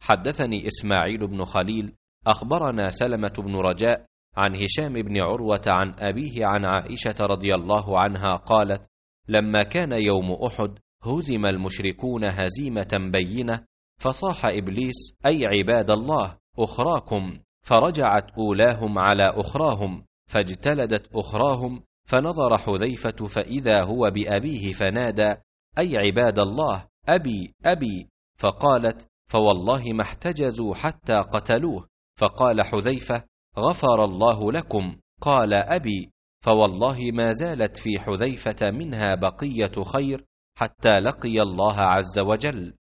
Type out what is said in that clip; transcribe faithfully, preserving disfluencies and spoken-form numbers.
حدثني إسماعيل بن خليل أخبرنا سلمة بن رجاء عن هشام بن عروة عن أبيه عن عائشة رضي الله عنها قالت: لما كان يوم أحد هزم المشركون هزيمة بينة، فصاح إبليس: أي عباد الله أخراكم، فرجعت أولاهم على أخراهم، فاجتلدت أخراهم، فنظر حذيفة فإذا هو بأبيه فنادى: أي عباد الله أبي أبي، فقالت: فوالله ما احتجزوا حتى قتلوه. فقال حذيفة: غفر الله لكم. قال: أبي. فوالله ما زالت في حذيفة منها بقية خير حتى لقي الله عز وجل.